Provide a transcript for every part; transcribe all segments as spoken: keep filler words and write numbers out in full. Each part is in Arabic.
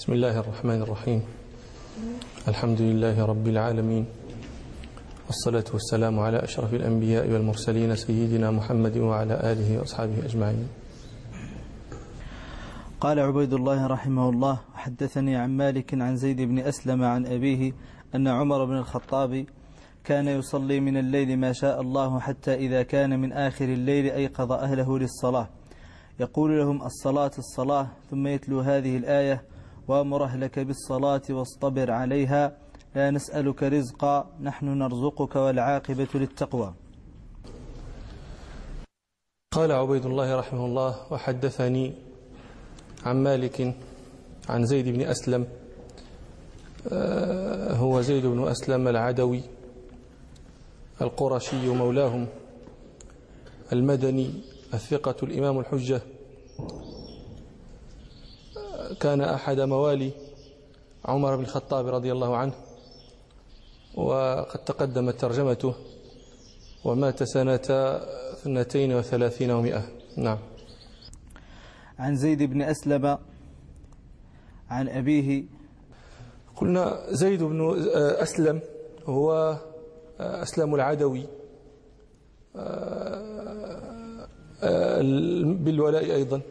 بسم الله الرحمن الرحيم. الحمد لله رب العالمين، والصلاة والسلام على أشرف الأنبياء والمرسلين سيدنا محمد وعلى آله وأصحابه أجمعين. قال عبيد الله رحمه الله: حدثني عن مالك عن زيد بن أسلم عن أبيه أن عمر بن الخطاب كان يصلي من الليل ما شاء الله، حتى إذا كان من آخر الليل أيقظ أهله للصلاة، يقول لهم: الصلاة الصلاة، ثم يتلو هذه الآية: وأمر أهلك بالصلاة واصطبر عليها، لا نسألك رزقا نحن نرزقك والعاقبة للتقوى. قال عبيد الله رحمه الله: وحدثني عن مالك عن زيد بن أسلم، هو زيد بن أسلم العدوي القرشي مولاهم المدني الثقة الإمام الحجة، كان أحد موالي عمر بن الخطاب رضي الله عنه، وقد تقدمت ترجمته، ومات سنة اثنتين وثلاثين ومئة. نعم. عن زيد بن أسلم عن أبيه. قلنا زيد بن أسلم هو أسلم العدوي بالولاء أيضا،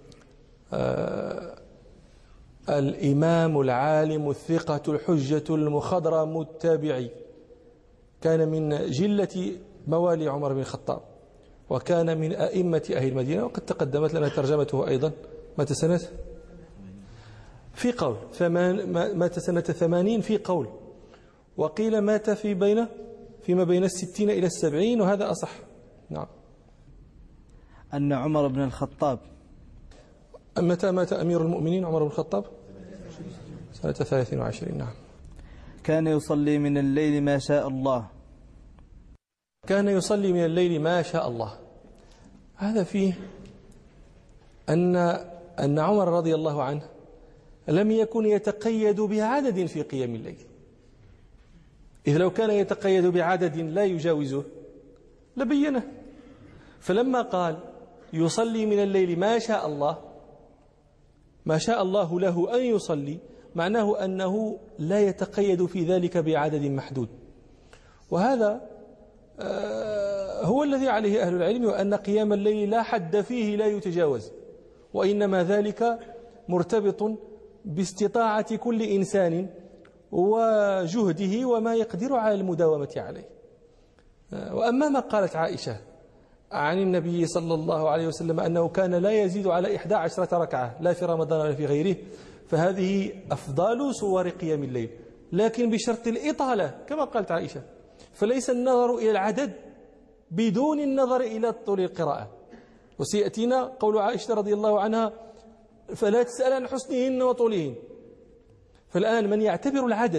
الإمام العالم الثقة الحجة المخضرم التابعي، كان من جلة موالي عمر بن الخطاب، وكان من أئمة أهل المدينة، وقد تقدمت لنا ترجمته أيضا. مات سنة في قول ثمان مات سنة ثمانين في قول، وقيل مات في بين فيما بين الستين إلى السبعين، وهذا أصح. نعم. أن عمر بن الخطاب. متى مات أمير المؤمنين عمر بن الخطاب؟ سنة ثلاثين وعشرين. نعم. كان يصلي من الليل ما شاء الله. كان يصلي من الليل ما شاء الله، هذا فيه أن أن عمر رضي الله عنه لم يكن يتقيد بعدد في قيام الليل، إذ لو كان يتقيد بعدد لا يجاوزه لبينه. فلما قال يصلي من الليل ما شاء الله، ما شاء الله له أن يصلي، معناه أنه لا يتقيد في ذلك بعدد محدود، وهذا هو الذي عليه أهل العلم، وأن قيام الليل لا حد فيه لا يتجاوز، وإنما ذلك مرتبط باستطاعة كل إنسان وجهده وما يقدر على المداومة عليه. وأما ما قالت عائشة عن النبي صلى الله عليه وسلم أنه كان لا يزيد على إحدى عشرة ركعة لا في رمضان ولا في غيره، فهذه أفضل صور قيام الليل، لكن بشرط الإطالة كما قالت عائشة، فليس النظر إلى العدد بدون النظر إلى طول القراءة. وسيأتينا قول عائشة رضي الله عنها: فلا تسأل عن حسنهن وطولهن. فالآن من يعتبر العدد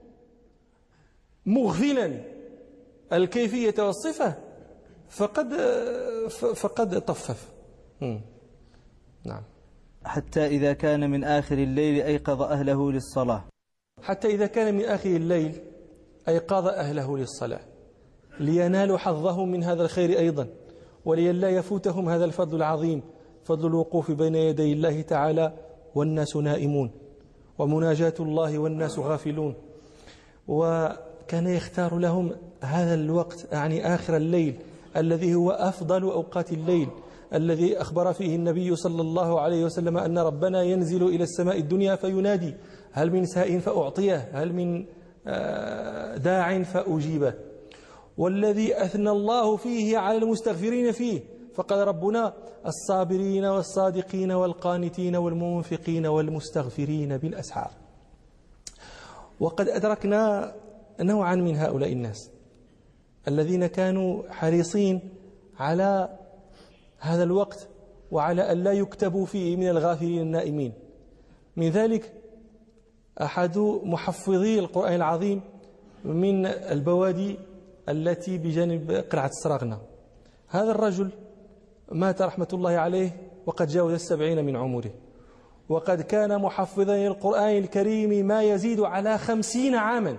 مغفلا الكيفية والصفة فقد فقد طفف. نعم. حتى إذا كان من آخر الليل أيقظ أهله للصلاة. حتى إذا كان من آخر الليل أيقظ أهله للصلاة، لينالوا حظهم من هذا الخير أيضا، وليلا يفوتهم هذا الفضل العظيم، فضل الوقوف بين يدي الله تعالى والناس نائمون، ومناجاة الله والناس غافلون. وكان يختار لهم هذا الوقت، يعني آخر الليل الذي هو أفضل أوقات الليل، الذي أخبر فيه النبي صلى الله عليه وسلم أن ربنا ينزل إلى السماء الدنيا فينادي: هل من سائل فأعطيه، هل من داع فأجيبه. والذي أثنى الله فيه على المستغفرين فيه، فقال ربنا: الصابرين والصادقين والقانتين والمنفقين والمستغفرين بالأسحار. وقد أدركنا نوعا من هؤلاء الناس الذين كانوا حريصين على هذا الوقت، وعلى أن لا يكتبوا فيه من الغافلين النائمين. من ذلك أحد محفظي القرآن العظيم من البوادي التي بجانب قلعة السراغنة. هذا الرجل مات رحمة الله عليه وقد جاوز السبعين من عمره، وقد كان محفظا للقرآن الكريم ما يزيد على خمسين عاما.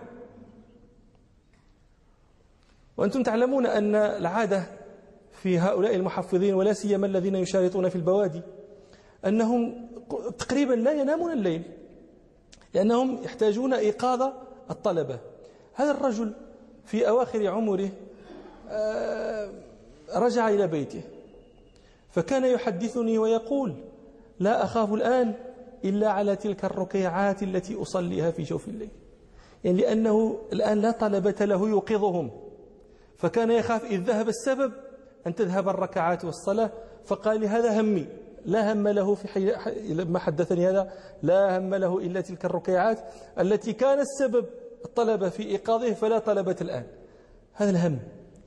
وأنتم تعلمون أن العادة في هؤلاء المحفظين، ولا سيما الذين يشارطون في البوادي، أنهم تقريبا لا ينامون الليل، لأنهم يحتاجون إيقاظ الطلبة. هذا الرجل في أواخر عمره رجع إلى بيته، فكان يحدثني ويقول: لا أخاف الآن إلا على تلك الركيعات التي أصليها في جوف الليل، يعني لأنه الآن لا طلبة له يوقظهم، فكان يخاف إذ ذهب السبب أن تذهب الركعات والصلاة. فقال لي: هذا همي. لا هم له في حي... لما حدثني هذا لا هم له إلا تلك الركيعات التي كان السبب الطلبة في إيقاظه، فلا طلبة الآن. هذا الهم.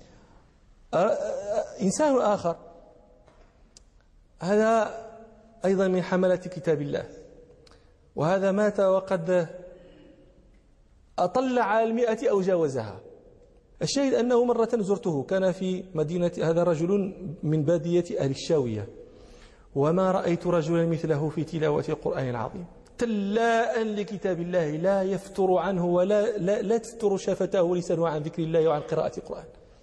إنسان آخر، هذا أيضا من حملة كتاب الله، وهذا مات وقد أطل على المئة أو جاوزها. الشاهد أنه مرة زرته، كان في مدينة، هذا رجل من بادية أهل الشاوية، وما رأيت رجلا مثله في تلاوة القرآن العظيم، تلاء لكتاب الله لا يفتر عنه ولا لا, لا تفتر شفته ولسانه عن ذكر الله وعن قراءة القرآن.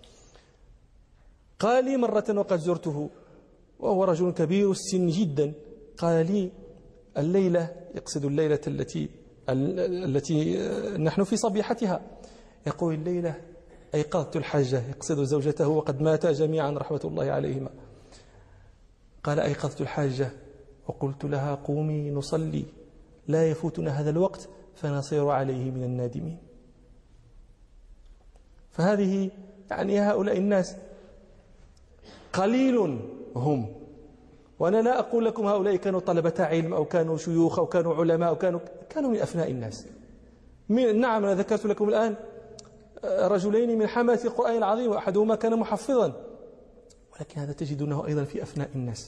قال لي مرة وقد زرته وهو رجل كبير السن جدا، قال لي: الليلة، يقصد الليلة التي التي نحن في صبيحتها، يقول: الليلة أيقظت الحاجة، يقصد زوجته وقد ماتا جميعا رحمة الله عليهما. قال: أيقظت الحاجة وقلت لها: قومي نصلي، لا يفوتنا هذا الوقت فنصير عليه من النادمين. فهذه يعني هؤلاء الناس قليل هم، وأنا لا أقول لكم هؤلاء كانوا طلبة علم أو كانوا شيوخ أو كانوا علماء أو كانوا كانوا من أفناء الناس. من نعم، أنا ذكرت لكم الآن رجلين من حملة القرآن العظيم، وأحدهما كان محفظا، ولكن هذا تجدونه أيضا في أفناء الناس.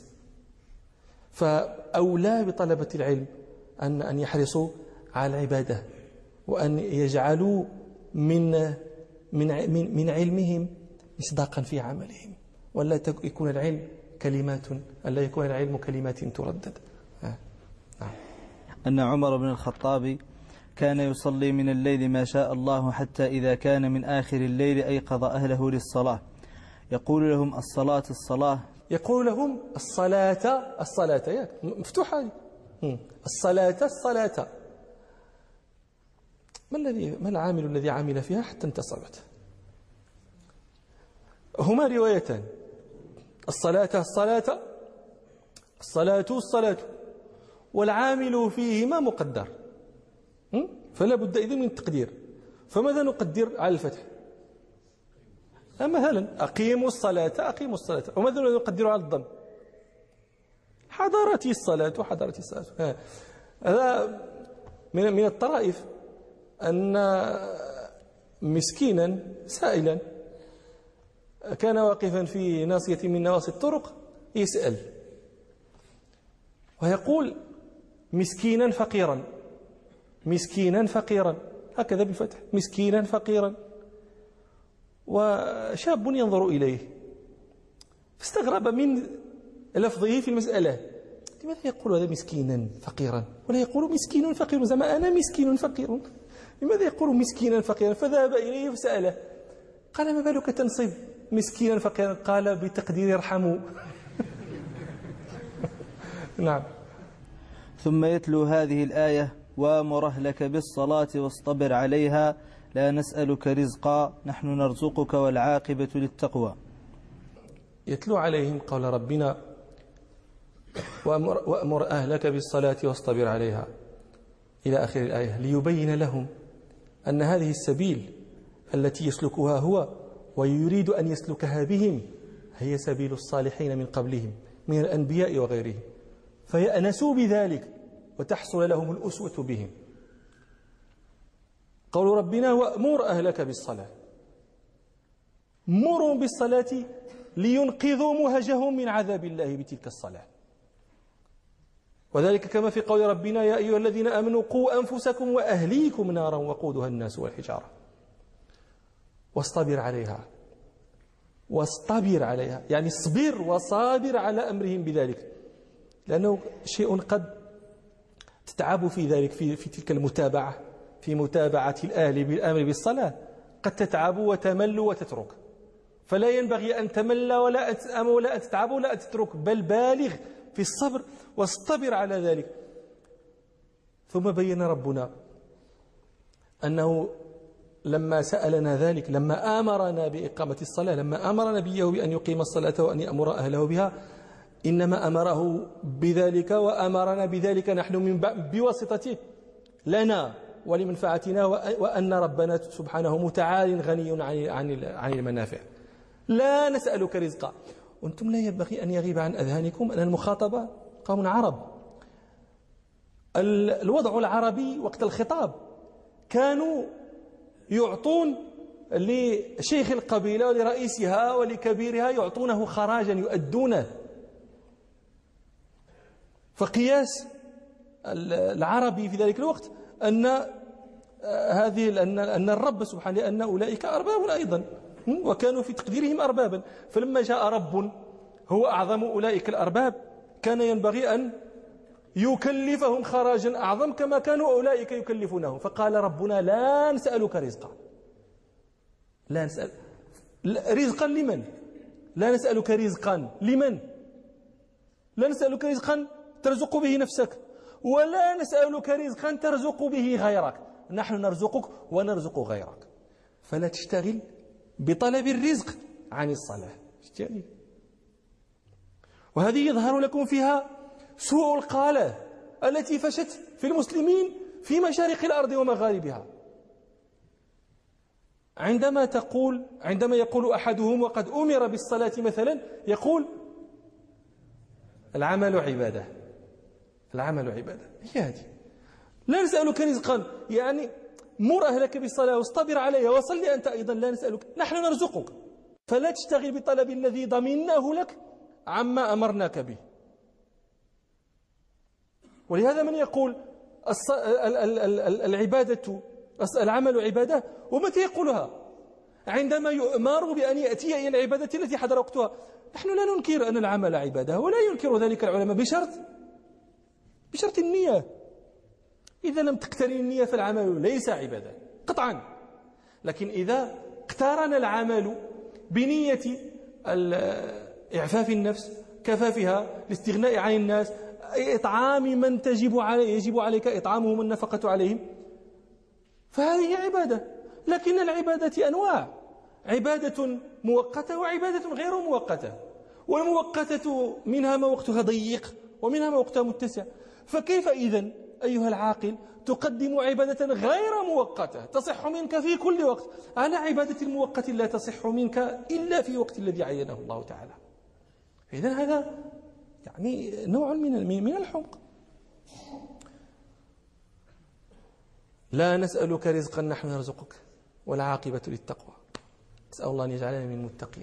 فأولى بطلبة العلم أن أن يحرصوا على العبادة، وأن يجعلوا من من من, من علمهم مصداقا في عملهم، ولا يكون العلم كلمات، ألا يكون العلم كلمات تردد. آه. نعم. أن عمر بن الخطاب كان يصلي من الليل ما شاء الله، حتى إذا كان من آخر الليل أيقظ أهله للصلاة، يقول لهم: الصلاة الصلاة، يقول لهم: الصلاة الصلاة، مفتوحة، الصلاة الصلاة. ما الذي ما العامل الذي عمل فيها حتى انتصبت؟ هما روايتان: الصلاة الصلاة، الصلاة الصلاة، والعامل فيهما مقدر، فلا بد إذن من التقدير. فماذا نقدر على الفتح؟ مثلا أقيموا الصلاة، أقيموا الصلاة. وماذا نقدر على الضم؟ حضرت الصلاة، حضرت الصلاة. هذا من من الطرائف أن مسكينا سائلا كان واقفا في ناصية من نواصي الطرق يسأل ويقول: مسكينا فقيرا، مسكينا فقيرا، هكذا بالفتح، مسكينا فقيرا. وشاب ينظر إليه فاستغرب من لفظه في المسألة، لماذا يقول هذا مسكينا فقيرا ولا يقول مسكين فقير؟ زعما أنا مسكين فقير، لماذا يقول مسكينا فقيرا؟ فذهب إليه فسأله، قال: ما بالك تنصب مسكينا فقيرا؟ قال: بتقدير ارحموا. نعم. ثم يتلو هذه الآية: وامر أهلك بالصلاة واصطبر عليها لا نسألك رزقا نحن نرزقك والعاقبة للتقوى. يتلو عليهم قول ربنا: وأمر, وأمر أهلك بالصلاة واصطبر عليها إلى آخر الآية، ليبين لهم أن هذه السبيل التي يسلكها هو ويريد أن يسلكها بهم هي سبيل الصالحين من قبلهم من الأنبياء وغيرهم، فيأنسوا بذلك وتحصل لهم الأسوة بهم. قول ربنا: وأمر أهلك بالصلاة، مروا بالصلاة لينقذوا مهجهم من عذاب الله بتلك الصلاة. وذلك كما في قول ربنا: يا أيها الذين آمنوا قوا أنفسكم وأهليكم نارا وقودها الناس والحجارة واصطبر عليها. واصطبر عليها يعني اصبر وصابر على أمرهم بذلك، لأنه شيء قد تتعب في ذلك، في, في تلك المتابعة، في متابعة الأهل بالأمر بالصلاة قد تتعب وتمل وتترك، فلا ينبغي أن تمل ولا أن تأم ولا أن تتعب ولا أن تترك، بل بالغ في الصبر واصطبر على ذلك. ثم بين ربنا أنه لما سألنا ذلك، لما آمرنا بإقامة الصلاة، لما أمر نبيه بأن يقيم الصلاة وأن يأمر أهله بها، إنما أمره بذلك وأمرنا بذلك نحن من بواسطته لنا ولمنفعتنا، وأن ربنا سبحانه متعال غني عن عن المنافع. لا نسألك رزقا. وأنتم لا ينبغي أن يغيب عن أذهانكم أن المخاطبة قوم عرب. الوضع العربي وقت الخطاب كانوا يعطون لشيخ القبيلة ولرئيسها ولكبيرها يعطونه خراجا يؤدونه. فقياس العربي في ذلك الوقت أن هذه أن أن الرب سبحانه، لأن أولئك أرباب أيضا وكانوا في تقديرهم أربابا، فلما جاء رب هو أعظم أولئك الأرباب كان ينبغي أن يكلفهم خراجا أعظم كما كانوا أولئك يكلفونهم. فقال ربنا لا نسألك رزقا، لا نسأل رزقا لمن؟ لا نسألك رزقا لمن؟ لا نسألك رزقا ترزق به نفسك، ولا نسألك رزقا ترزق به غيرك، نحن نرزقك ونرزق غيرك. فلا تشتغل بطلب الرزق عن الصلاة. وهذه يظهر لكم فيها سوء القالة التي فشت في المسلمين في مشارق الأرض ومغاربها. عندما تقول عندما يقول أحدهم وقد أمر بالصلاة مثلا، يقول العمل عبادة، العمل عبادة. هي هذه. لا نسألك رزقا، يعني مر أهلك بالصلاة واصطبر عليها وصلي أنت أيضا. لا نسألك، نحن نرزقك، فلا تشتغل بطلب الذي ضمناه لك عما أمرناك به. ولهذا من يقول العبادة العمل عبادة، ومتى يقولها؟ عندما يؤمر بأن يأتي إلى العبادة التي حضر وقتها. نحن لا ننكر أن العمل عبادة، ولا ينكر ذلك العلماء، بشرط بشرط النية. إذا لم تقترن النية فالعمل ليس عبادة قطعا. لكن إذا اقترن العمل بنية إعفاف النفس، كفافها، الاستغناء عن الناس، إطعام من تجب عليه يجب عليك إطعامهم والنفقة عليهم، فهذه عبادة. لكن العبادة أنواع، عبادة مؤقتة وعبادة غير مؤقتة، والمؤقتة منها ما وقتها ضيق ومنها ما وقتها متسع. فكيف إذن أيها العاقل تقدم عبادة غير مؤقتة تصح منك في كل وقت على عبادة المؤقتة لا تصح منك إلا في وقت الذي عينه الله تعالى؟ إذن هذا يعني نوع من من الحمق. لا نسألك رزقا نحن نرزقك والعاقبة للتقوى. نسأل الله أن يجعلنا من المتقين.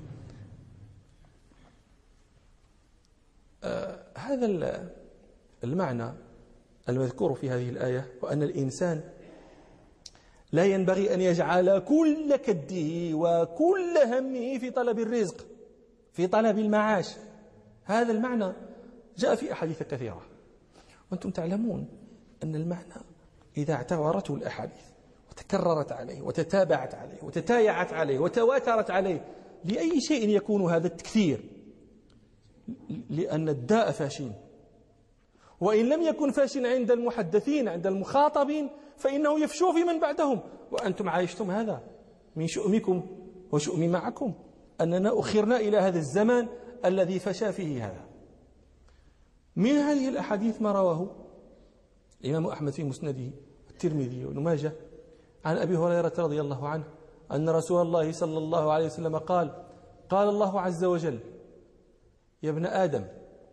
آه هذا المعنى المذكور في هذه الآية، وأن الإنسان لا ينبغي أن يجعل كل كده وكل همه في طلب الرزق، في طلب المعاش. هذا المعنى جاء في أحاديث كثيرة، وأنتم تعلمون أن المعنى إذا اعتبرته الأحاديث وتكررت عليه وتتابعت عليه وتتايعت عليه وتواترت عليه، لأي شيء يكون هذا التكثير؟ لأن الداء فاشين، وإن لم يكن فاشن عند المحدثين عند المخاطبين فإنه يفشو في من بعدهم. وأنتم عايشتم هذا من شؤمكم وشؤم معكم، أننا أخرنا إلى هذا الزمان الذي فشى فيه هذا. من هذه الأحاديث ما رواه الإمام أحمد في مسنده والترمذي وابن ماجه عن أبي هريرة رضي الله عنه أن رسول الله صلى الله عليه وسلم قال: قال الله عز وجل: يا ابن آدم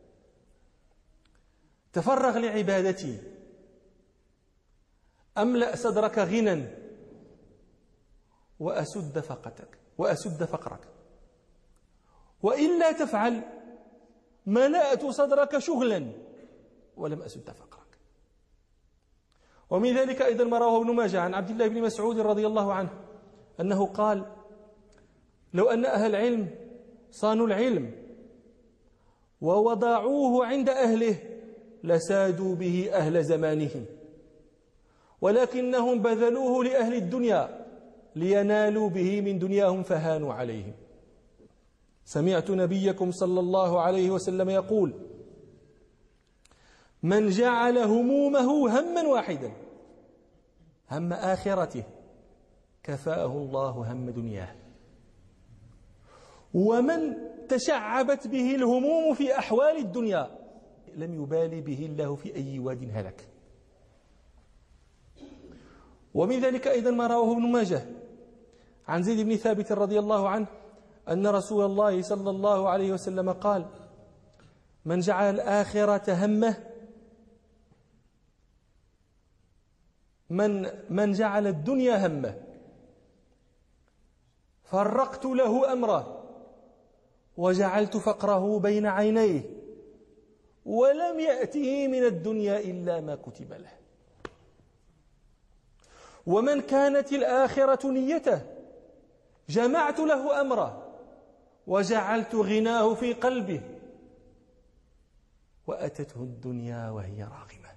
تفرغ لعبادتي أملأ صدرك غنى وأسد فقرك وأسد فقرك، وإلا تفعل ملأت صدرك شغلا ولم أسد فقرك. ومن ذلك أيضا ما رواه ابن ماجه عن عبد الله بن مسعود رضي الله عنه أنه قال: لو أن أهل العلم صانوا العلم ووضعوه عند أهله لسادوا به أهل زمانهم، ولكنهم بذلوه لأهل الدنيا لينالوا به من دنياهم فهانوا عليهم. سمعت نبيكم صلى الله عليه وسلم يقول: من جعل همومه هما واحدا، هم آخرته كفاه الله هم دنياه. ومن تشعبت به الهموم في أحوال الدنيا لم يبالي به الله في أي واد هلك. ومن ذلك أيضا ما رواه ابن ماجه عن زيد بن ثابت رضي الله عنه أن رسول الله صلى الله عليه وسلم قال: من جعل الآخرة همه من من جعل الدنيا همه فرقت له أمره وجعلت فقره بين عينيه ولم يأته من الدنيا إلا ما كتب له. ومن كانت الآخرة نيته جمعت له أمره وجعلت غناه في قلبه وأتته الدنيا وهي راغمة.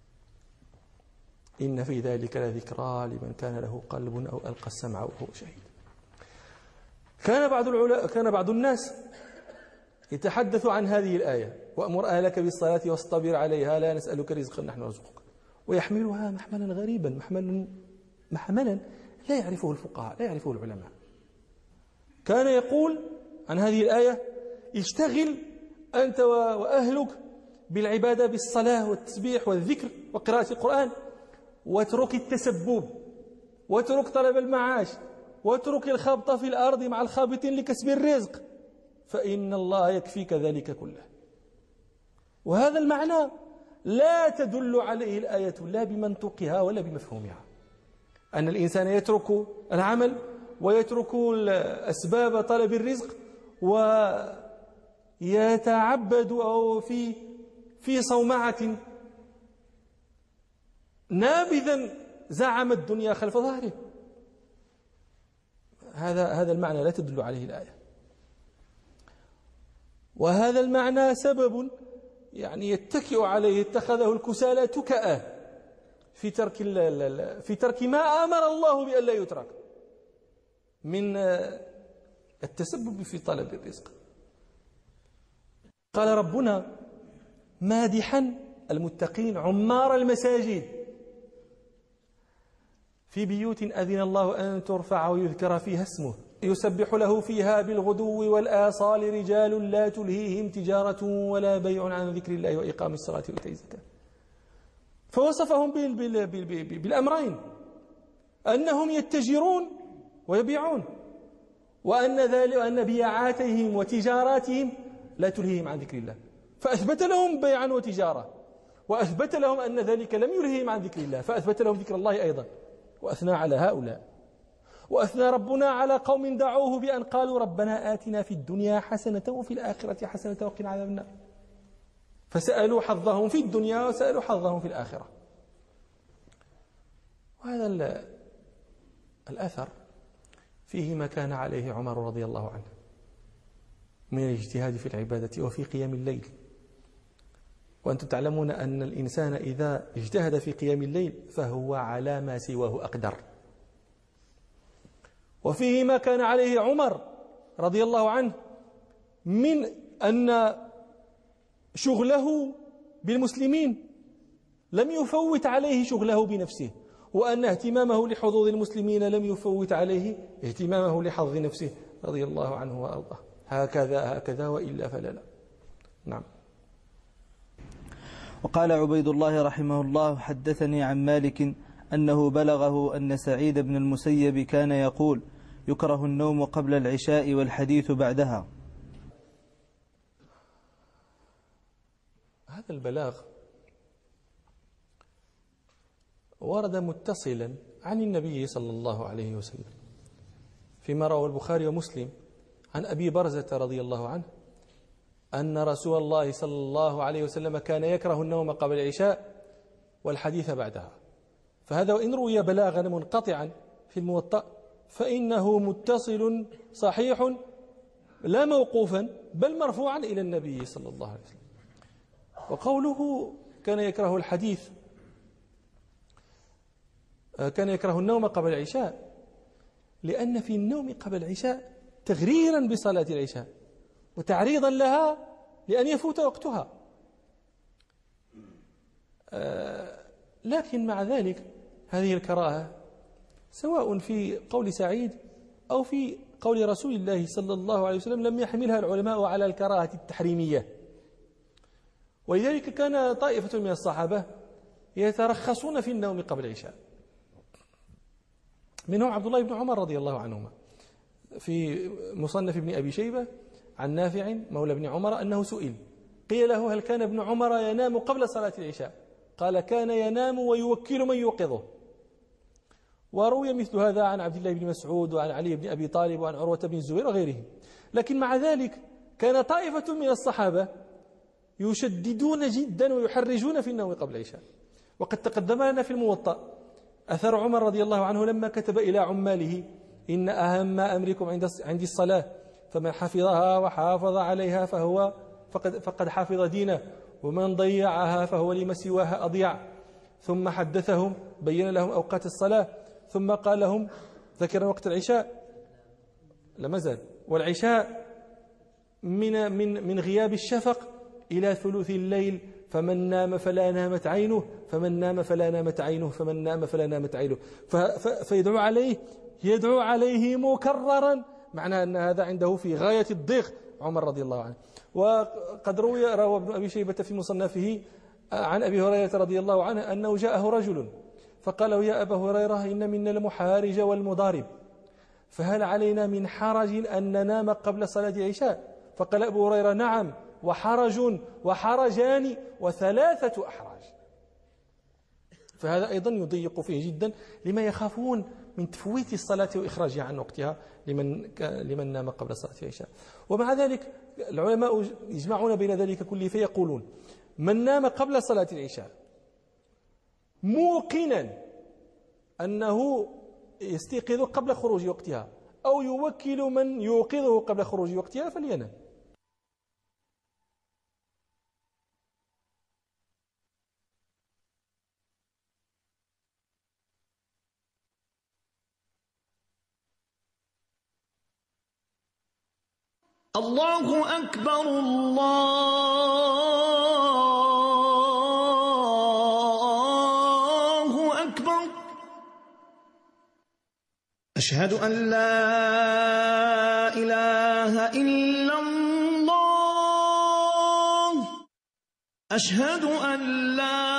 إن في ذلك لذكرى لمن كان له قلب أو ألقى السمع وهو شهيد. كان بعض العلا... كان بعض الناس يتحدث عن هذه الآية: وأمر أهلك بالصلاة واصطبر عليها لا نسألك رزقا نحن نرزقك، ويحملها محملا غريبا، محملا محملا لا يعرفه الفقهاء، لا يعرفه العلماء. كان يقول عن هذه الآية: اشتغل أنت وأهلك بالعبادة بالصلاة والتسبيح والذكر وقراءة القرآن، واترك التسبب، واترك طلب المعاش، واترك الخبط في الأرض مع الخابطين لكسب الرزق، فإن الله يكفيك ذلك كله. وهذا المعنى لا تدل عليه الآية لا بمنطقها ولا بمفهومها، أن الإنسان يترك العمل ويترك أسباب طلب الرزق ويتعبد أو في في صومعة نابذا زعم الدنيا خلف ظهره. هذا هذا المعنى لا تدل عليه الآية. وهذا المعنى سبب يعني يتكئ عليه اتخذه الكسالى تكأ في ترك في ترك ما أمر الله بألا يترك من التسبب في طلب الرزق. قال ربنا مادحا المتقين عمار المساجد: في بيوت أذن الله أن ترفع ويذكر فيها اسمه يسبح له فيها بالغدو والآصال رجال لا تلهيهم تجارة ولا بيع عن ذكر الله وإقام الصلاة وإيتاء الزكاة. فوصفهم بالأمرين: أنهم يتجرون ويبيعون، وأن ذلك وأن بيعاتهم وتجاراتهم لا تلهيهم عن ذكر الله، فأثبت لهم بيعا وتجارة، وأثبت لهم أن ذلك لم يلهيهم عن ذكر الله، فأثبت لهم ذكر الله أيضا، وأثنى على هؤلاء. وأثنى ربنا على قوم دعوه بأن قالوا ربنا آتنا في الدنيا حسنة وفي الآخرة حسنة وقنا عذاب النار، فسألوا حظهم في الدنيا وسألوا حظهم في الآخرة. وهذا الأثر فيه ما كان عليه عمر رضي الله عنه من الاجتهاد في العبادة وفي قيام الليل. وأنتم تعلمون أن الإنسان إذا اجتهد في قيام الليل فهو على ما سواه أقدر. وفيه ما كان عليه عمر رضي الله عنه من أن شغله بالمسلمين لم يفوت عليه شغله بنفسه، وأن اهتمامه لحظوظ المسلمين لم يفوت عليه اهتمامه لحظ نفسه رضي الله عنه وأرضاه. هكذا هكذا وإلا فلا لا. نعم. وقال عبيد الله رحمه الله: حدثني عن مالك أنه بلغه أن سعيد بن المسيب كان يقول: يكره النوم قبل العشاء والحديث بعدها. هذا البلاغ ورد متصلا عن النبي صلى الله عليه وسلم فيما رواه البخاري ومسلم عن أبي برزة رضي الله عنه أن رسول الله صلى الله عليه وسلم كان يكره النوم قبل العشاء والحديث بعدها. فهذا وإن روي بلاغا منقطعا في الموطأ فإنه متصل صحيح لا موقوفا بل مرفوعا إلى النبي صلى الله عليه وسلم. وقوله كان يكره الحديث كان يكره النوم قبل العشاء لأن في النوم قبل العشاء تغريرا بصلاة العشاء وتعريضا لها لأن يفوت وقتها. لكن مع ذلك هذه الكراهة سواء في قول سعيد أو في قول رسول الله صلى الله عليه وسلم لم يحملها العلماء على الكراهة التحريمية. ولذلك كان طائفة من الصحابة يترخصون في النوم قبل العشاء، منهم عبد الله بن عمر رضي الله عنهما، في مصنف ابن أبي شيبة عن نافع مولى ابن عمر أنه سئل قيل له هل كان ابن عمر ينام قبل صلاة العشاء؟ قال كان ينام ويوكل من يوقظه. وروي مثل هذا عن عبد الله بن مسعود وعن علي بن أبي طالب وعن عروة بن الزبير وغيرهم. لكن مع ذلك كان طائفة من الصحابة يشددون جدا ويحرجون في النوم قبل العشاء. وقد تقدم لنا في الموطأ أثر عمر رضي الله عنه لما كتب إلى عماله إن أهم أمركم عند الصلاة فمن حفظها وحافظ عليها فهو فقد, فقد حفظ دينه ومن ضيعها فهو لما سواها أضيع. ثم حدثهم بين لهم أوقات الصلاة ثم قال لهم ذكر وقت العشاء لما زال والعشاء من, من, من غياب الشفق إلى ثلث الليل فمن نام فلا نامت عينه فمن نام فلا نامت عينه فمن نام فلا نامت عينه. فيدعو عليه يدعو عليه مكررا، معنى أن هذا عنده في غاية الضيق عمر رضي الله عنه. وقد روي روى ابن أبي شيبة في مصنفه عن أبي هريرة رضي الله عنه أنه جاءه رجل فقال له يا أبا هريرة إن منا المحارج والمضارب فهل علينا من حرج أن ننام قبل صلاة العشاء؟ فقال أبو هريرة نعم وحرج وحرجان وثلاثة أحراج. فهذا أيضا يضيق فيه جدا لما يخافون من تفويت الصلاة وإخراجها عن وقتها لمن لمن نام قبل صلاة العشاء. ومع ذلك العلماء يجمعون بين ذلك كله فيقولون من نام قبل صلاة العشاء موقنا أنه يستيقظ قبل خروج وقتها أو يوكل من يوقظه قبل خروج وقتها فلينام. الله أكبر الله أكبر أشهد أن لا إله إلا الله أشهد أن لا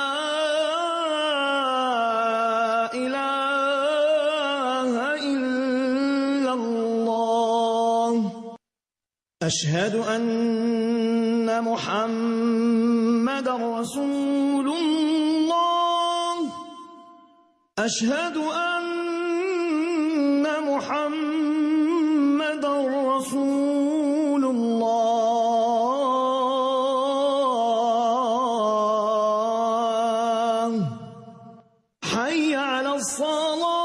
إله إلا الله أشهد أن محمدا رسول الله أشهد أن محمدا رسول الله حي على الصلاة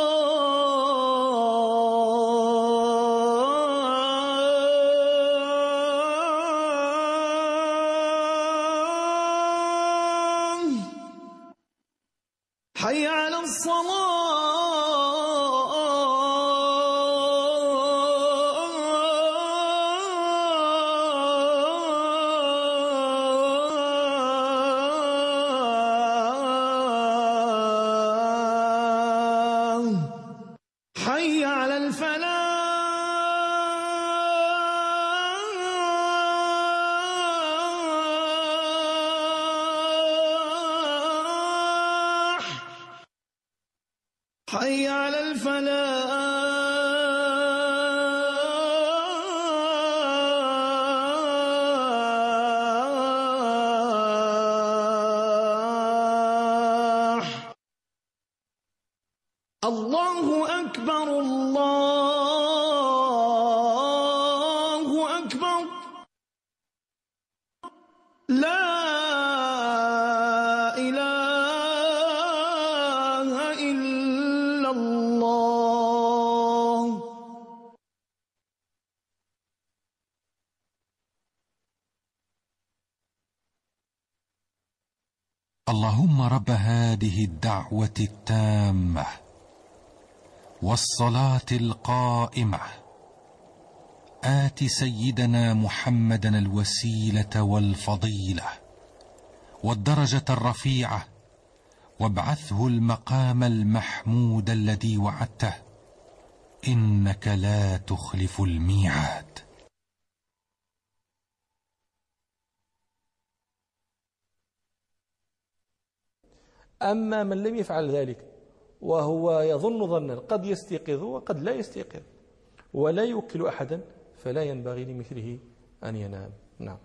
حي على الصلاة حي على الفلاح حي على الفلاح الله أكبر الله أكبر لا إله إلا الله. اللهم رب هذه الدعوة التامة والصلاة القائمة آت سيدنا محمدا الوسيلة والفضيلة والدرجة الرفيعة وابعثه المقام المحمود الذي وعدته، إنك لا تخلف الميعاد. أما من لم يفعل ذلك وهو يظن ظنا قد يستيقظ وقد لا يستيقظ ولا يوكل أحدا، فلا ينبغي لمثله أن ينام. نعم.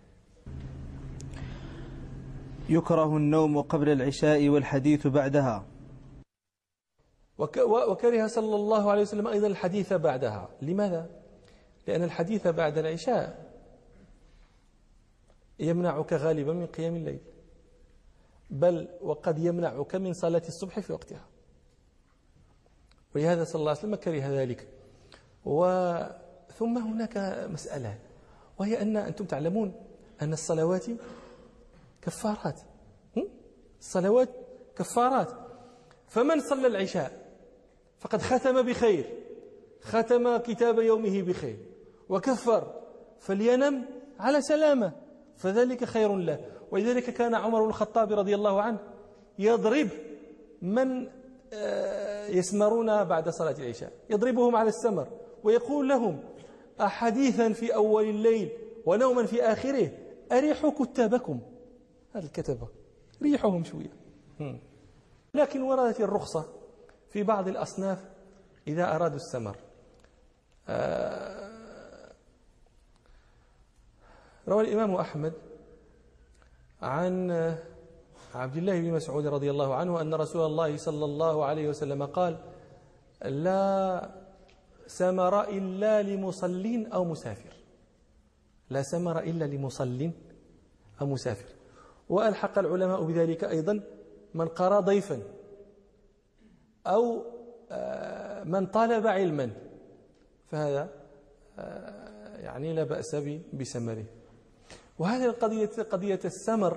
يكره النوم قبل العشاء والحديث بعدها. وكره صلى الله عليه وسلم أيضا الحديث بعدها. لماذا؟ لأن الحديث بعد العشاء يمنعك غالبا من قيام الليل، بل وقد يمنعك من صلاة الصبح في وقتها، ولهذا صلى الله عليه وسلم كره ذلك. وثم هناك مسألة، وهي أن أنتم تعلمون أن الصلوات كفارات. الصلوات كفارات، فمن صلى العشاء فقد ختم بخير، ختم كتاب يومه بخير وكفر، فلينم على سلامة، فذلك خير له. ولذلك كان عمر بن الخطاب رضي الله عنه يضرب من يسمرون بعد صلاة العشاء، يضربهم على السمر ويقول لهم: أحاديثا في أول الليل ونوما في آخره، أريحوا كتابكم. هذا الكتبة ريحهم شوية. لكن وردت الرخصة في بعض الأصناف إذا أرادوا السمر. روى الإمام أحمد عن عبد الله بن مسعود رضي الله عنه أن رسول الله صلى الله عليه وسلم قال: لا سمر إلا لمصل أو مسافر. لا سمر إلا لمصل أو مسافر. وألحق العلماء بذلك أيضا من قرى ضيفا أو من طالب علما، فهذا يعني لا بأس بسمره. وهذه القضية قضية السمر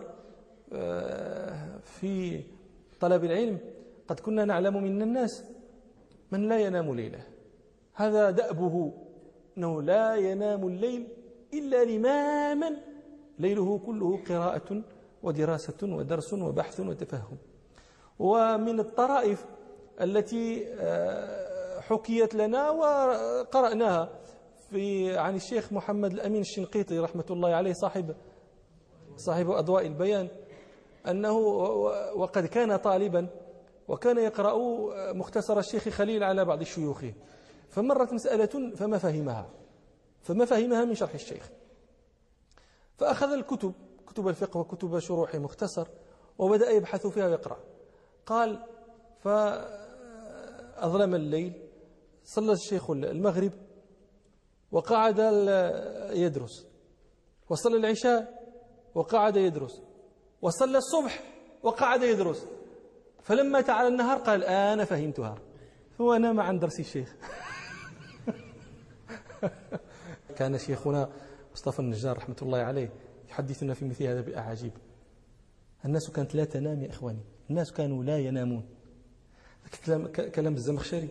في طلب العلم، قد كنا نعلم من الناس من لا ينام ليله، هذا دأبه أنه لا ينام الليل إلا لماما ليله كله قراءة ودراسة ودرس وبحث وتفهم. ومن الطرائف التي حكيت لنا وقرأناها في عن الشيخ محمد الأمين الشنقيطي رحمة الله عليه، صاحب صاحب أضواء البيان، أنه وقد كان طالبا وكان يقرأ مختصر الشيخ خليل على بعض شيوخه، فمرت مسألة فما فهمها فما فهمها من شرح الشيخ، فأخذ الكتب كتب الفقه وكتب شروح مختصر وبدأ يبحث فيها ويقرأ. قال: فأظلم الليل، صلى الشيخ المغرب وقعد يدرس، وصلى العشاء وقعد يدرس، وصلى الصبح وقعد يدرس، فلما تعالى النهار قال: أنا فهمتها، هو نام عن درس الشيخ. كان شيخنا مصطفى النجار رحمة الله عليه يحدثنا في مثل هذا بأعاجيب. الناس كانت لا تنام يا إخواني، الناس كانوا لا ينامون. كلام, كلام الزمخشري: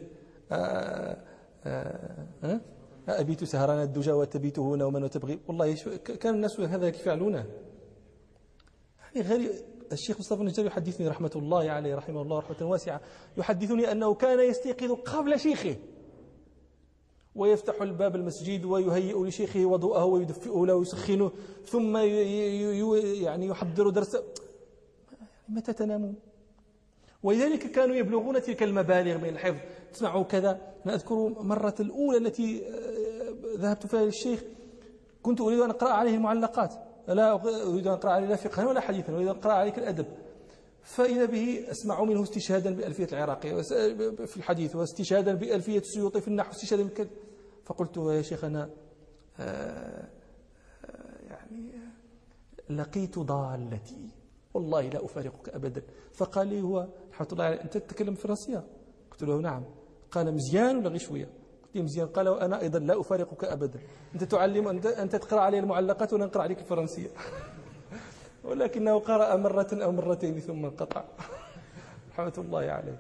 أبيت سهران الدجى وتبيته نوما وتبغي. والله كان الناس هذا يفعلونه. يعني غير الشيخ مصطفى النجار يحدثني رحمة الله عليه رحمه الله رحمة واسعة، يحدثني أنه كان يستيقظ قبل شيخه ويفتح الباب المسجد ويهيئ لشيخه وضوءه ويدفئه له ويسخنه، ثم يعني يحضر درسه. متى تنامون؟ ولذلك كانوا يبلغون تلك المبالغ من الحفظ. تسمعوا كذا. أنا أذكر مرة الأولى التي ذهبت فيها للشيخ، كنت أريد أن أقرأ عليه المعلقات، لا أريد أن أقرأ عليه لا فقها ولا حديثا، أريد أن أقرأ عليه الأدب، فإذا به أسمع منه استشهادا بألفية العراقي في الحديث، واستشهادا بألفية السيوطي في النحو، واستشهادا بكذا. فقلت: يا شيخ أنا يعني لقيت ضالتي والله لا أفارقك أبدا. فقال لي هو رحمة الله عليه: أنت تتكلم فرنسية؟ قلت له: نعم. قال: مزيان ولا غير شوية؟ قلت له: مزيان. قال: وأنا أيضا لا أفارقك أبدا، أنت تعلم أنت, أنت تقرأ علي المعلقات وأنا أقرأ عليك الفرنسية. ولكنه قرأ مرة أو مرتين ثم انقطع رحمة الله عليه.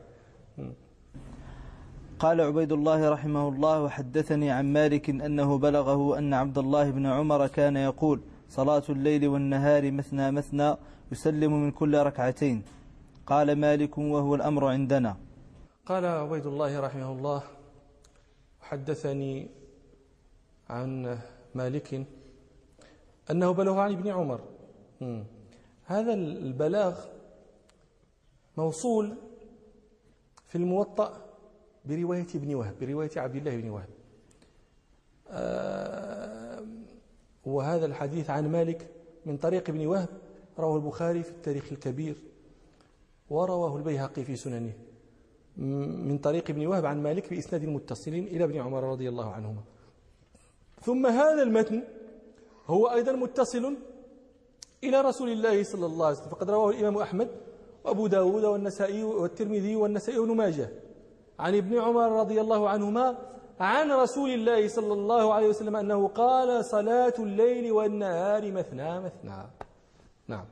قال عبيد الله رحمه الله: وحدثني عن مالك أنه بلغه أن عبد الله بن عمر كان يقول: صلاة الليل والنهار مثنى مثنى، يسلم من كل ركعتين. قال مالك وهو الأمر عندنا. قال عبيد الله رحمه الله: حدثني عن مالك أنه بلغ عن ابن عمر. هذا البلاغ موصول في الموطأ برواية ابن وهب، برواية عبد الله بن وهب. آه وهذا الحديث عن مالك من طريق ابن وهب رواه البخاري في التاريخ الكبير، ورواه البيهقي في سننه من طريق ابن وهب عن مالك بإسناد متصل إلى ابن عمر رضي الله عنهما. ثم هذا المتن هو أيضا متصل إلى رسول الله صلى الله عليه وسلم، فقد رواه الإمام أحمد وأبو داود والنسائي والترمذي والنسائي وابن ماجه عن ابن عمر رضي الله عنهما عن رسول الله صلى الله عليه وسلم أنه قال: صلاة الليل والنهار مثنى مثنى. نعم.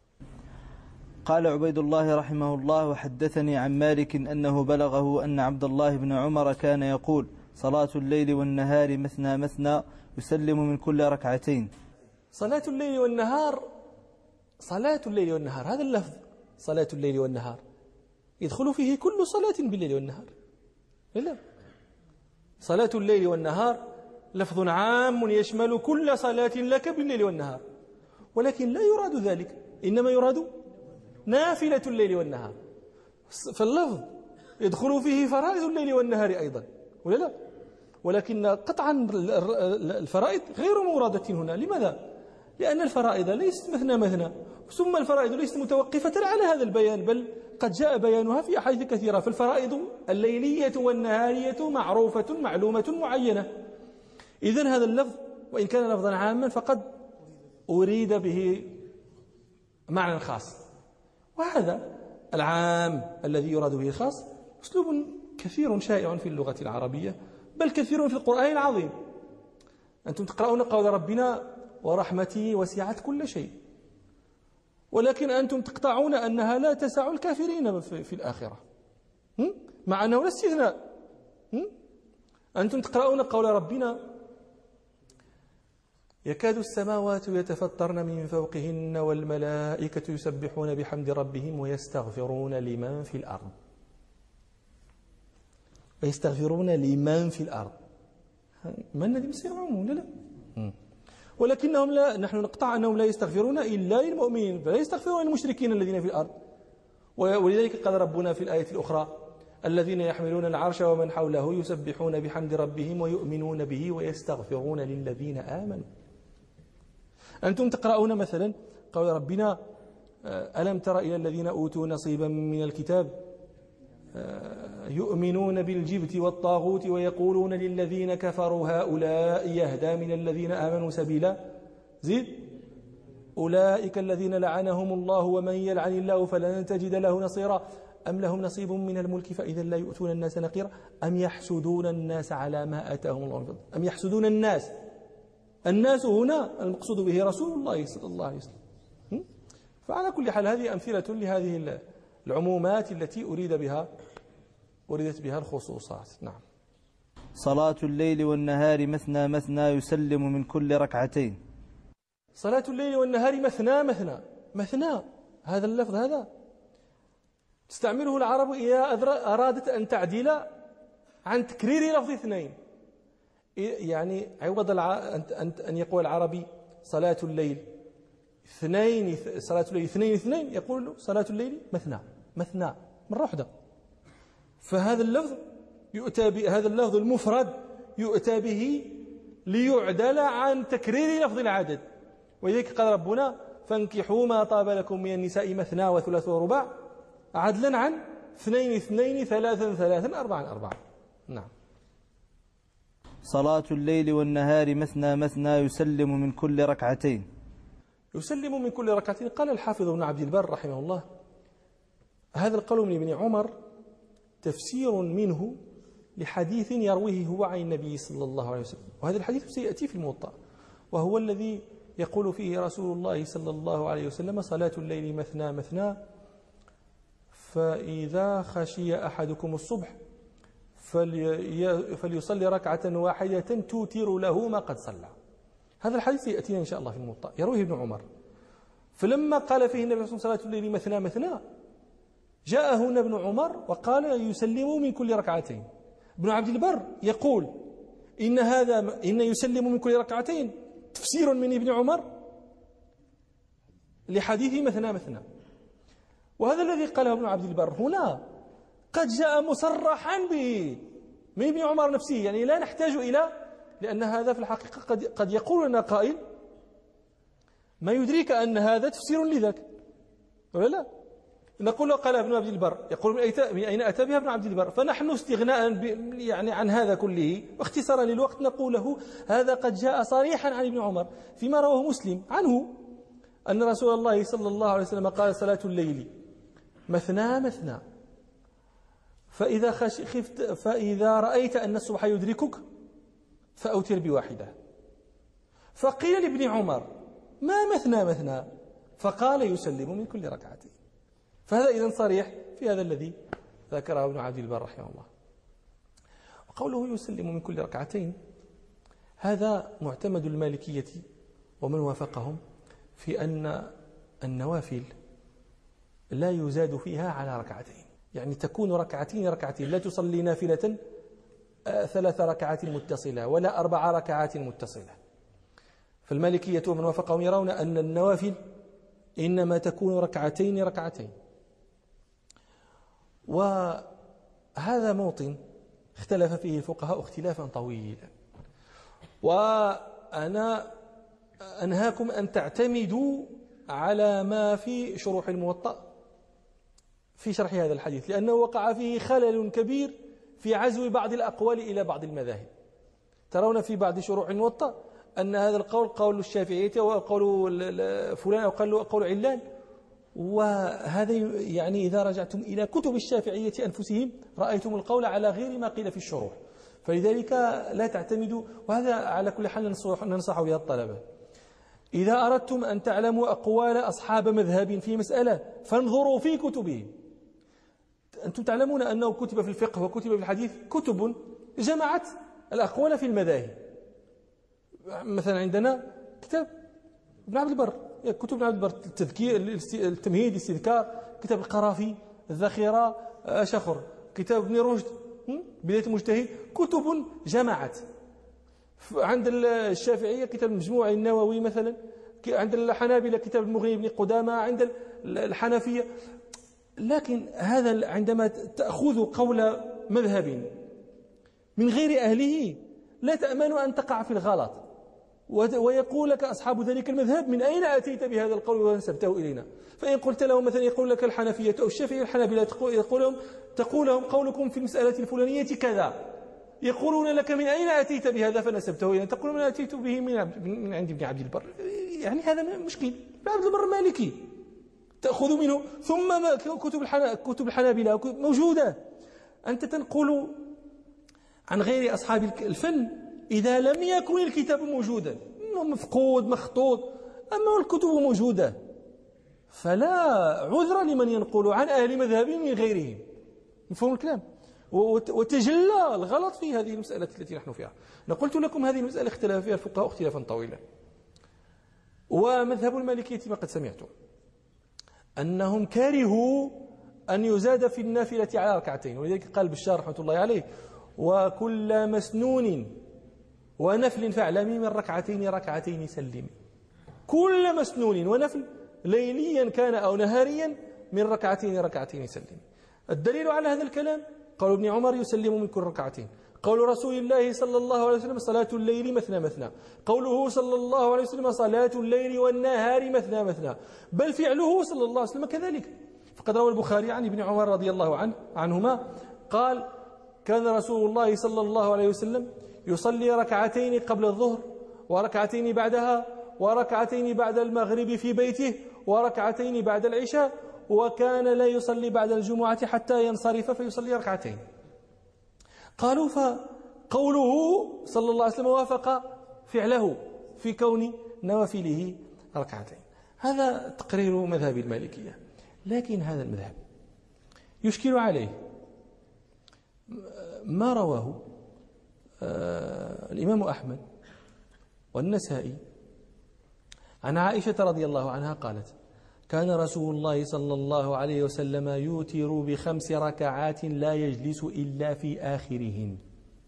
قال عبيد الله رحمه الله: وحدثني عن مالك أنه بلغه أن عبد الله بن عمر كان يقول: صلاة الليل والنهار مثنى مثنى يسلم من كل ركعتين. صلاة الليل والنهار، صلاة الليل والنهار، هذا اللفظ صلاة الليل والنهار يدخل فيه كل صلاة بالليل والنهار. لا، صلاة الليل والنهار لفظ عام يشمل كل صلاة لك بالليل والنهار، ولكن لا يراد ذلك، إنما يراد نافلة الليل والنهار. فاللفظ يدخل فيه فرائض الليل والنهار أيضا، ولا لا؟ ولكن قطعا الفرائض غير مرادة هنا. لماذا؟ لأن الفرائض ليست مثنى مثنى، ثم الفرائض ليست متوقفة على هذا البيان، بل قد جاء بيانها في أحاديث كثيرة. فالفرائض الليلية والنهارية معروفة معلومة معينة. إذن هذا اللفظ وإن كان لفظا عاما فقد أريد به معنى خاص، وهذا العام الذي يراد به الخاص أسلوب كثير شائع في اللغة العربية، بل كثير في القرآن العظيم. أنتم تقرؤون قول ربنا: ورحمتي وسعت كل شيء، ولكن أنتم تقطعون أنها لا تسع الكافرين في الآخرة، مع أنه لا استثناء. أنتم تقرؤون قول ربنا: يكاد السماوات يتفطرن من فوقهن والملائكة يسبحون بحمد ربهم ويستغفرون لمن في الأرض. ويستغفرون لمن في الأرض، من الذي يصير معهم؟ لا لا. ولكنهم لا، نحن نقطع أنهم لا يستغفرون إلا للمؤمنين، فلا يستغفرون للمشركين الذين في الأرض. ولذلك قال ربنا في الآية الأخرى: الذين يحملون العرش ومن حوله يسبحون بحمد ربهم ويؤمنون به ويستغفرون للذين آمنوا. أنتم تقرؤون مثلا قول ربنا: ألم تر إلى الذين أوتوا نصيبا من الكتاب يؤمنون بالجبت والطاغوت ويقولون للذين كفروا هؤلاء يهدى من الذين آمنوا سبيلا. زيد: أولئك الذين لعنهم الله ومن يلعن الله فلن تجد له نصيرا أم لهم نصيب من الملك فإذا لا يؤتون الناس نقيرا أم يحسدون الناس على ما آتاهم الله من فضله. أم يحسدون الناس، الناس هنا المقصود به رسول الله صلى الله عليه وسلم. فعلى كل حال هذه أمثلة لهذه العمومات التي أريد بها أريدت بها الخصوصات. نعم. صلاة الليل والنهار مثنى مثنى يسلم من كل ركعتين. صلاة الليل والنهار مثنى مثنى مثنى، هذا اللفظ هذا تستعمله العرب إذا أرادت أن تعدل عن تكرير لفظ اثنين. يعني عوض أن يقول العربي صلاة الليل اثنين، صلاة الليل اثنين اثنين، يقول صلاة الليل مثنى مثنى مرة واحدة. فهذا اللفظ يؤتى بهذا اللفظ المفرد يؤتى به ليعدل عن تكرير لفظ العدد. ولذلك قال ربنا: فانكحوا ما طاب لكم من النساء مثنى وثلاث ورباع، عدلا عن اثنين اثنين ثلاثا ثلاثا أربعا أربعا. نعم. صلاة الليل والنهار مثنى مثنى يسلم من كل ركعتين. يسلم من كل ركعتين. قال الحافظ ابن عبد البر رحمه الله: هذا القول من ابن عمر تفسير منه لحديث يرويه هو عن النبي صلى الله عليه وسلم، وهذا الحديث سيأتي في الموطأ، وهو الذي يقول فيه رسول الله صلى الله عليه وسلم: صلاة الليل مثنى مثنى، فإذا خشي أحدكم الصبح فليصلي ركعة واحدة توتر له ما قد صلى. هذا الحديث يأتينا إن شاء الله في الموطأ، يرويه ابن عمر. فلما قال فيه النبي صلى الله عليه وسلم: صلاة الليل مثنى مثنى، جاء هنا ابن عمر وقال يسلم من كل ركعتين. ابن عبد البر يقول إن هذا إن يسلم من كل ركعتين تفسير من ابن عمر لحديث مثنى مثنى، وهذا الذي قاله ابن عبد البر هنا قد جاء مصرحا به من ابن عمر نفسه، يعني لا نحتاج إلى، لأن هذا في الحقيقة قد قد يقول لنا قائل ما يدريك أن هذا تفسير لذاك ولا لا؟ نقول له قال ابن عبد البر، يقول من أين أتى بها ابن عبد البر؟ فنحن استغناء يعني عن هذا كله واختصارا للوقت نقول له هذا قد جاء صريحا عن ابن عمر فيما رواه مسلم عنه أن رسول الله صلى الله عليه وسلم قال صلاة الليل مثنى مثنى، فإذا خفت فإذا رأيت أن الصبح يدركك فأوتر بواحدة. فقيل لابن عمر ما مثنى مثنى؟ فقال يسلم من كل ركعتين. فهذا إذن صريح في هذا الذي ذكره ابن عبد البر رحمه الله. وقوله يسلم من كل ركعتين هذا معتمد المالكية ومن وافقهم في أن النوافل لا يزاد فيها على ركعتين، يعني تكون ركعتين ركعتين، لا تصلي نافلة ثلاث ركعات متصلة ولا أربع ركعات متصلة. فالمالكية ومن وافقهم يرون أن النوافل إنما تكون ركعتين ركعتين. وهذا موطن اختلف فيه الفقهاء اختلافا طويلا، وأنا أنهاكم أن تعتمدوا على ما في شروح الموطأ في شرح هذا الحديث، لأنه وقع فيه خلل كبير في عزو بعض الأقوال إلى بعض المذاهب. ترون في بعض شروح الموطأ أن هذا القول قول الشافعية وقول فلان أو قول علان، وهذا يعني إذا رجعتم إلى كتب الشافعية أنفسهم رأيتم القول على غير ما قيل في الشروح، فلذلك لا تعتمدوا. وهذا على كل حال ننصح بها الطلبة، إذا أردتم أن تعلموا أقوال أصحاب مذهب في مسألة فانظروا في كتبهم. أنتم تعلمون أنه كتب في الفقه وكتب في الحديث كتب جمعت الأقوال في المذاهب. مثلا عندنا كتاب ابن عبد البر، كتب ابن عبد البر، التذكير، التمهيد، الاستذكار، كتاب القرافي، الذخيرة، شخر، كتاب ابن رشد، بداية المجتهد، كتب جمعت. عند الشافعية كتاب المجموع النووي مثلا، عند الحنابلة كتاب المغني ابن قدامة، عند الحنفية. لكن هذا عندما تأخذ قول مذهب من غير أهله لا تأمن أن تقع في الغلط، ويقول لك أصحاب ذلك المذهب من أين أتيت بهذا القول ونسبته إلينا؟ فإن قلت لهم مثلا يقول لك الحنفية أو الشافعية الحنابلة تقول لهم تقول لهم قولكم في المسألة الفلانية كذا، يقولون لك من أين أتيت بهذا فنسبته إلينا؟ تقول من أتيت به من عند ابن عبد البر. يعني هذا مشكل. ابن عبد البر مالكي تأخذ منه، ثم كتب كتب الحنابلة موجودة. أنت تنقل عن غير أصحاب الفن إذا لم يكن الكتاب موجودا، مفقود مخطوط، أما الكتب موجودة فلا عذر لمن ينقل عن أهل مذهب من غيرهم. مفهوم الكلام؟ وتجلى الغلط في هذه المسألة التي نحن فيها. نقولت لكم هذه المسألة اختلف فيها الفقهاء اختلافا طويلا، ومذهب المالكية ما قد سمعتم أنهم كرهوا أن يزاد في النافلة على ركعتين، ولذلك قال بشار رحمة الله عليه وكل مسنون ونفل فاعلمي من ركعتين ركعتين سلمي. كل مسنون ونفل ليليا كان أو نهاريا من ركعتين ركعتين سلمي. الدليل على هذا الكلام قول ابن عمر يسلم من كل ركعتين، قول رسول الله صلى الله عليه وسلم صلاة الليل مثنى مثنى، قوله صلى الله عليه وسلم صلاة الليل والنهار مثنى مثنى، بل فعله صلى الله عليه وسلم كذلك. فقد روى البخاري عن ابن عمر رضي الله عنه عنهما قال كان رسول الله صلى الله عليه وسلم يصلي ركعتين قبل الظهر وركعتين بعدها وركعتين بعد المغرب في بيته وركعتين بعد العشاء، وكان لا يصلي بعد الجمعة حتى ينصرف فيصلي ركعتين. قالوا فقوله صلى الله عليه وسلم وافق فعله في كون نوافله ركعتين. هذا تقرير مذهب المالكية، لكن هذا المذهب يشكل عليه ما رواه الإمام أحمد والنسائي عن عائشة رضي الله عنها قالت كان رسول الله صلى الله عليه وسلم يوتر بخمس ركعات لا يجلس إلا في آخرهن.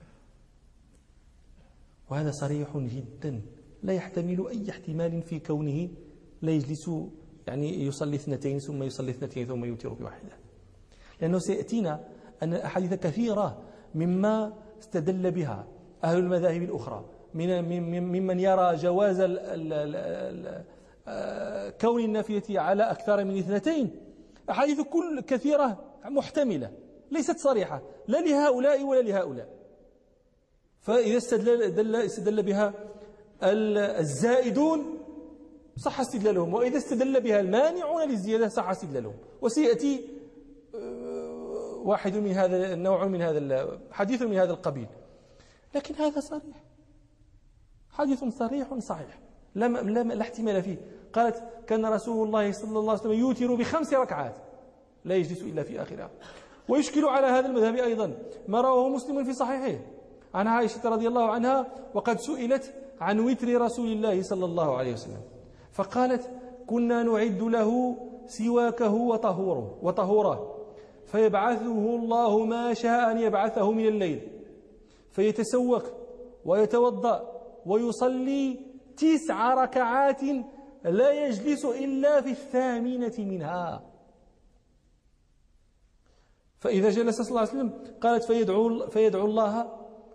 وهذا صريح جدا لا يحتمل أي احتمال في كونه لا يجلس، يعني يصلي اثنتين ثم يصلي اثنتين ثم يوتر بواحدة، لأنه سيأتينا أن الأحاديث كثيرة مما استدل بها أهل المذاهب الأخرى ممن يرى جواز ال ال ال ال كون النافية على أكثر من اثنتين، أحاديث كل كثيرة محتملة ليست صريحة لا لهؤلاء ولا لهؤلاء. فإذا استدل, استدل بها الزائدون صح استدلالهم، وإذا استدل بها المانعون للزيادة صح استدلالهم. وسيأتي واحد من هذا النوع من هذا حديث من هذا القبيل، لكن هذا صريح، حديث صريح صحيح لا, لا, لا احتمال فيه. قالت كان رسول الله صلى الله عليه وسلم يوتر بخمس ركعات لا يجلس إلا في آخرها. ويشكل على هذا المذهب أيضا ما رواه مسلم في صحيحه عن عائشة رضي الله عنها، وقد سئلت عن وتر رسول الله صلى الله عليه وسلم فقالت كنا نعد له سواكه وطهوره وطهوره فيبعثه الله ما شاء أن يبعثه من الليل فيتسوك ويتوضأ ويصلي تسع ركعات لا يجلس إلا في الثامنة منها. فإذا جلس صلى الله عليه وسلم قالت فيدعو, فيدعو الله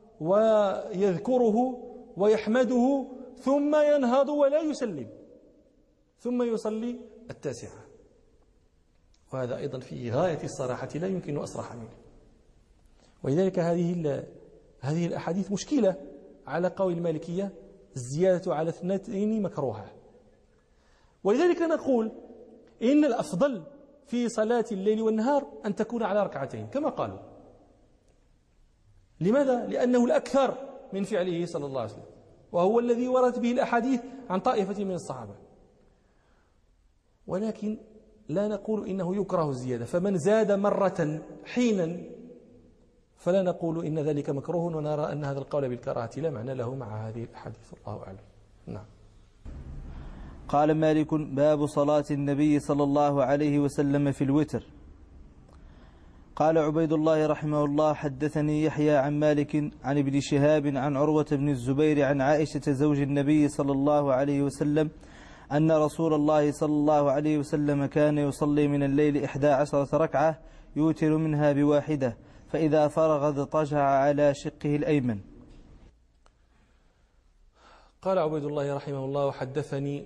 ويذكره ويحمده ثم ينهض ولا يسلم ثم يصلي التاسعة. وهذا أيضا في غاية الصراحة لا يمكن أصرح منه. ولذلك هذه هذه الأحاديث مشكلة على قول المالكية، الزيادة على اثنتين مكروهة. ولذلك نقول إن الأفضل في صلاة الليل والنهار أن تكون على ركعتين كما قالوا. لماذا؟ لأنه الأكثر من فعله صلى الله عليه وسلم، وهو الذي وردت به الأحاديث عن طائفة من الصحابة. ولكن لا نقول إنه يكره الزيادة، فمن زاد مرة حينا فلا نقول إن ذلك مكروه، ونرى أن هذا القول بالكراهة لا معنى له مع هذه الأحاديث. الله أعلم. نعم. قال مالك باب صلاة النبي صلى الله عليه وسلم في الوتر. قال عبيد الله رحمه الله حدثني يحيى عن مالك عن ابن شهاب عن عروة بن الزبير عن عائشة زوج النبي صلى الله عليه وسلم أن رسول الله صلى الله عليه وسلم كان يصلي من الليل إحدى عشرة ركعة يوتر منها بواحدة، فإذا فرغ اضطجع على شقه الأيمن. قال عبيد الله رحمه الله حدثني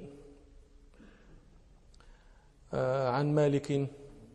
عن مالك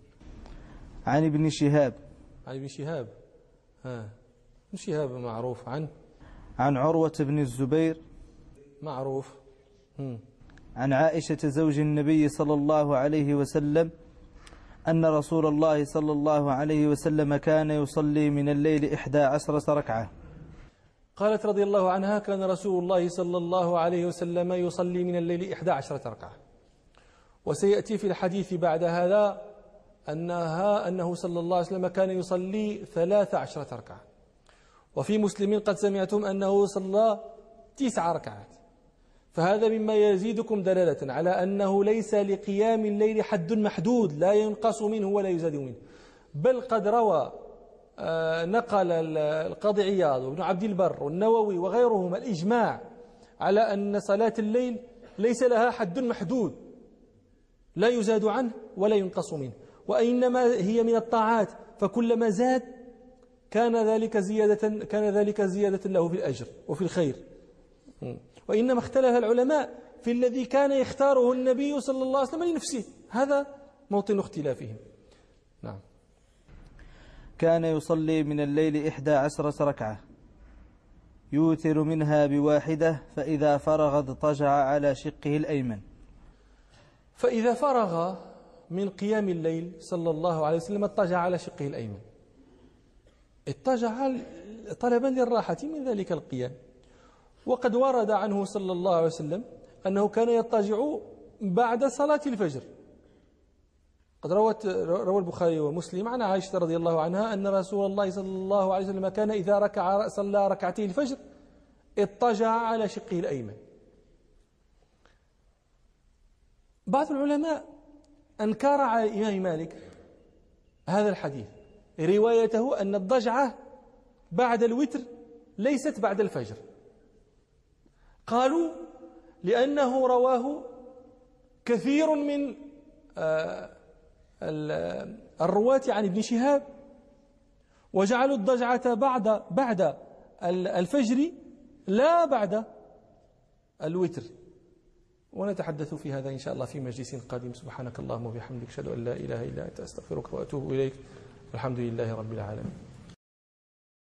عن ابن شهاب عن ابن شهاب ها ابن شهاب معروف عن عن عروة بن الزبير معروف هم. عن عائشة زوج النبي صلى الله عليه وسلم أن رسول الله صلى الله عليه وسلم كان يصلي من الليل إحدى عشرة ركعة. قالت رضي الله عنها كان رسول الله صلى الله عليه وسلم يصلي من الليل إحدى عشرة ركعة. وسيأتي في الحديث بعد هذا أنها أنه صلى الله عليه وسلم كان يصلي ثلاث عشرة ركعة. وفي مسلم قد سمعتم أنه صلى تسع ركعات. فهذا مما يزيدكم دلالة على أنه ليس لقيام الليل حد محدود لا ينقص منه ولا يزاد منه، بل قد روى نقل القاضي عياض وابن عبد البر والنووي وغيرهم الإجماع على أن صلاة الليل ليس لها حد محدود لا يزاد عنه ولا ينقص منه، وإنما هي من الطاعات، فكلما زاد كان ذلك زيادة كان ذلك زيادة له في الأجر وفي الخير. وإنما اختلف العلماء في الذي كان يختاره النبي صلى الله عليه وسلم لنفسه، هذا موطن اختلافهم. نعم. كان يصلي من الليل إحدى عشرة ركعة يوتر منها بواحدة، فإذا فرغ اضطجع على شقه الأيمن. فإذا فرغ من قيام الليل صلى الله عليه وسلم اضطجع على شقه الأيمن، اضطجع طلبا للراحة من ذلك القيام. وقد ورد عنه صلى الله عليه وسلم أنه كان يضطجع بعد صلاة الفجر. قد روت روى البخاري ومسلم عن عائشة رضي الله عنها أن رسول الله صلى الله عليه وسلم كان إذا ركع صلى ركعتي الفجر اضطجع على شقه الأيمن. بعض العلماء أنكر على الإمام مالك هذا الحديث، روايته أن الضجعة بعد الوتر ليست بعد الفجر. قالوا لأنه رواه كثير من الرواة عن ابن شهاب، وجعلوا الضجعة بعد بعد الفجر لا بعد الوتر. ونتحدث في هذا إن شاء الله في مجلس قادم. سبحانك اللهم وبحمدك، أشهد أن لا إله إلا أنت، أستغفرك وأتوب إليك. الحمد لله رب العالمين.